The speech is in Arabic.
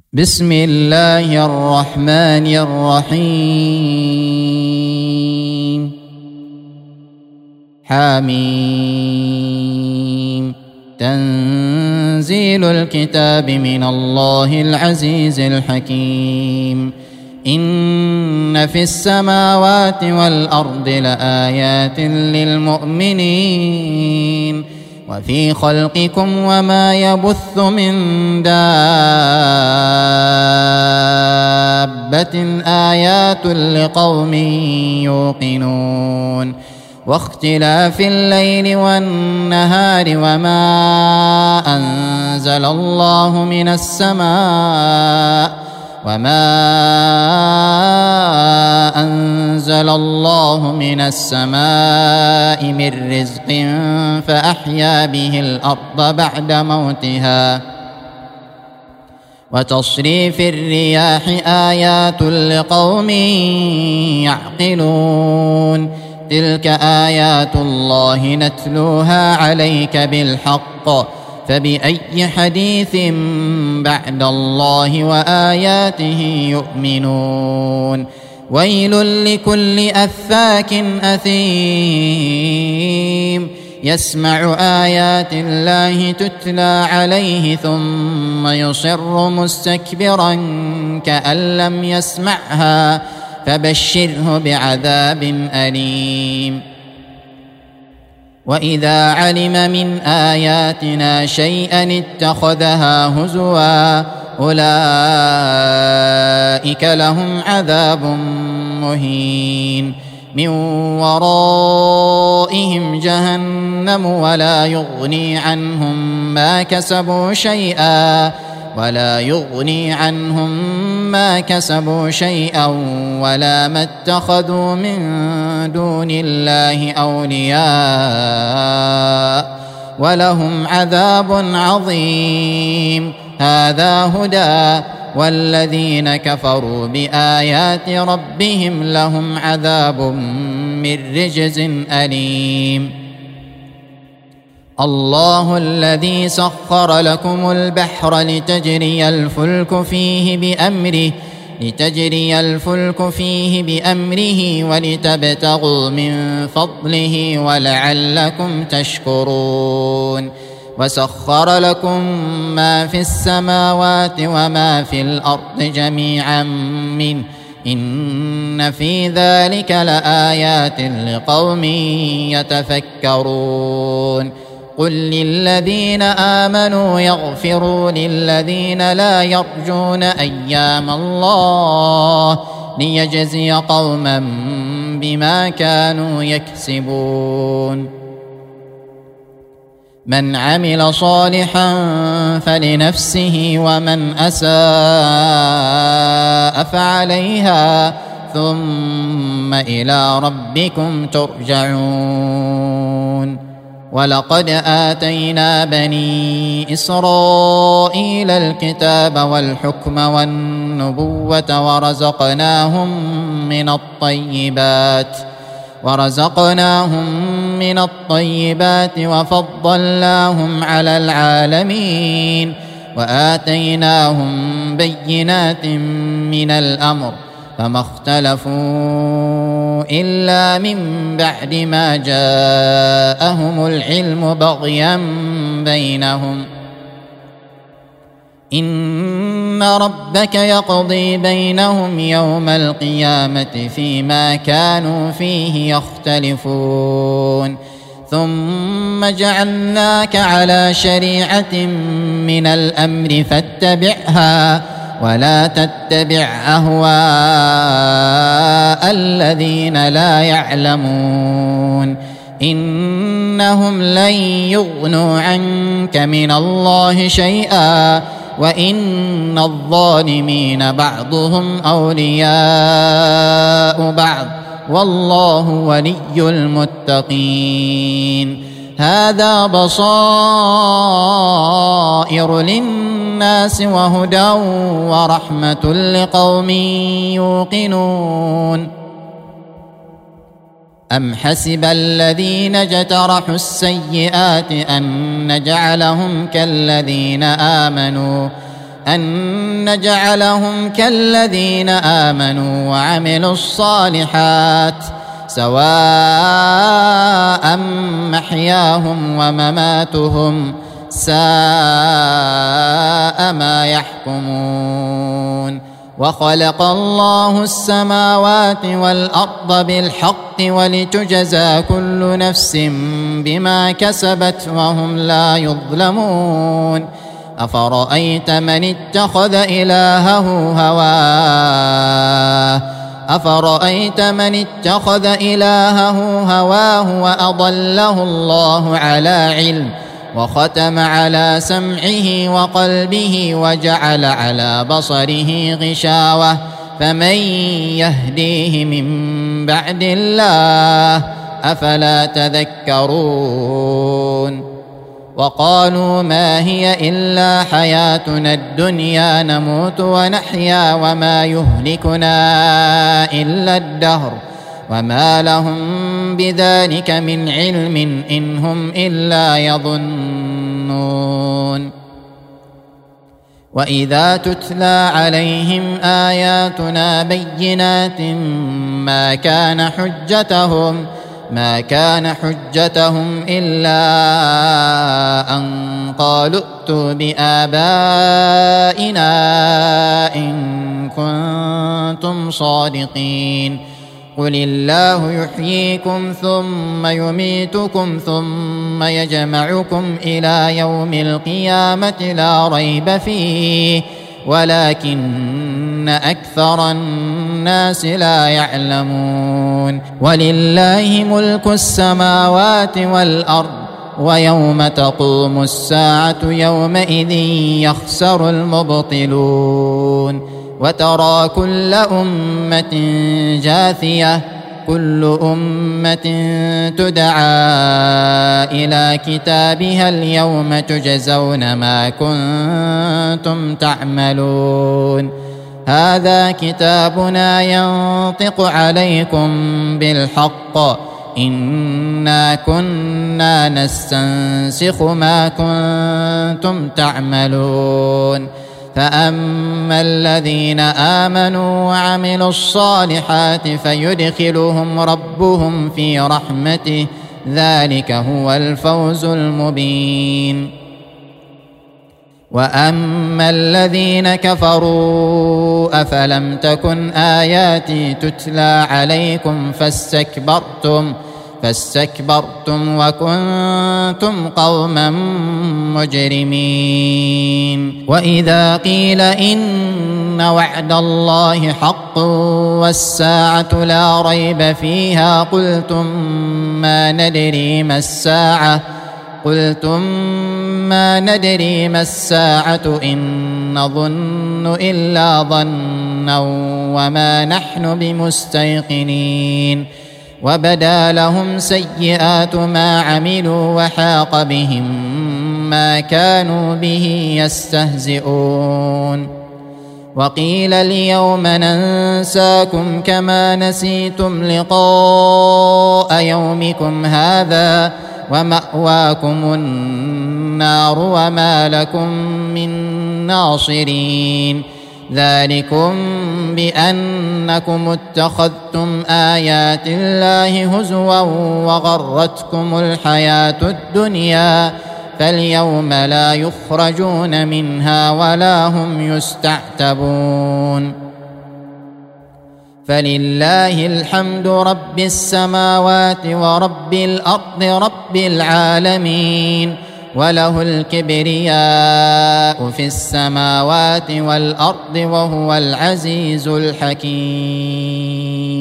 بسم الله الرحمن الرحيم. حميم. تنزيل الكتاب من الله العزيز الحكيم. إن في السماوات والأرض لآيات للمؤمنين وفي خلقكم وما يبث من دابة آيات لقوم يوقنون. واختلاف الليل والنهار وما أنزل الله من السماء من رزق فأحيا به الأرض بعد موتها. وتصريف الرياح آيات لقوم يعقلون. تلك آيات الله نتلوها عليك بالحق فبأي حديث بعد الله وآياته يؤمنون. ويل لكل أفاك أثيم يسمع آيات الله تتلى عليه ثم يصر مستكبرا كأن لم يسمعها فبشره بعذاب أليم. وإذا علم من آياتنا شيئا اتخذها هزوا أولئك لهم عذاب مهين. من ورائهم جهنم ولا يغني عنهم ما كسبوا شيئا ولا ما اتخذوا من دون الله أولياء ولهم عذاب عظيم. هذا هدى والذين كفروا بآيات ربهم لهم عذاب من رجز أليم. الله الذي سخر لكم البحر لتجري الفلك فيه بأمره ولتبتغوا من فضله ولعلكم تشكرون. وسخر لكم ما في السماوات وما في الأرض جميعا منه إن في ذلك لآيات لقوم يتفكرون. قل للذين آمنوا يغفروا للذين لا يرجون أيام الله ليجزي قوما بما كانوا يكسبون. من عمل صالحا فلنفسه ومن أساء فعليها ثم إلى ربكم ترجعون. ولقد آتينا بني إسرائيل الكتاب والحكم والنبوة ورزقناهم من الطيبات وفضلناهم على العالمين وآتيناهم بينات من الأمر فما اختلفوا إلا من بعد ما جاءهم العلم بغيا بينهم. إن ربك يقضي بينهم يوم القيامة فيما كانوا فيه يختلفون. ثم جعلناك على شريعة من الأمر فاتبعها ولا تتبع أهواء الذين لا يعلمون. إنهم لن يغنوا عنك من الله شيئا وإن الظالمين بعضهم أولياء بعض والله ولي المتقين. هذا بصائر للناس وهدى ورحمة لقوم يوقنون. أم حسب الذين اجترحوا السيئات أن نجعلهم كالذين آمنوا أن نجعلهم كالذين آمنوا وعملوا الصالحات سواء محياهم ومماتهم ساء ما يحكمون. وخلق الله السماوات والأرض بالحق ولتجزى كل نفس بما كسبت وهم لا يظلمون. أفرأيت من اتخذ إلهه هواه وأضله الله على علم وختم على سمعه وقلبه وجعل على بصره غشاوة فمن يهديه من بعد الله أفلا تذكرون. وقالوا ما هي إلا حياتنا الدنيا نموت ونحيا وما يهلكنا إلا الدهر وما لهم بذلك من علم إن هم إلا يظنون. وإذا تتلى عليهم آياتنا بينات ما كان حجتهم إلا أن قالوا ائتوا بآبائنا إن كنتم صادقين. قل الله يحييكم ثم يميتكم ثم يجمعكم إلى يوم القيامة لا ريب فيه ولكن أكثر الناس لا يعلمون. ولله ملك السماوات والأرض ويوم تقوم الساعة يومئذ يخسر المبطلون. وترى كل أمة جاثية كل أمة تدعى إلى كتابها اليوم تجزون ما كنتم تعملون. هذا كتابنا ينطق عليكم بالحق إنا كنا نستنسخ ما كنتم تعملون. فأما الذين آمنوا وعملوا الصالحات فيدخلهم ربهم في رحمته ذلك هو الفوز المبين. وأما الذين كفروا أفلم تكن آياتي تتلى عليكم فاستكبرتم وكنتم قوما مجرمين. وإذا قيل إن وعد الله حق والساعة لا ريب فيها قلتم ما ندري ما الساعة إن نظن إلا ظنا وما نحن بمستيقنين. وبدا لهم سيئات ما عملوا وحاق بهم ما كانوا به يستهزئون. وقيل اليوم ننساكم كما نسيتم لقاء يومكم هذا ومأواكم النار وما لكم من ناصرين. ذلكم بأنكم اتخذتم آيات الله هزوا وغرتكم الحياة الدنيا فاليوم لا يخرجون منها ولا هم يستعتبون. فلله الحمد رب السماوات ورب الأرض رب العالمين وله الكبرياء في السماوات والأرض وهو العزيز الحكيم.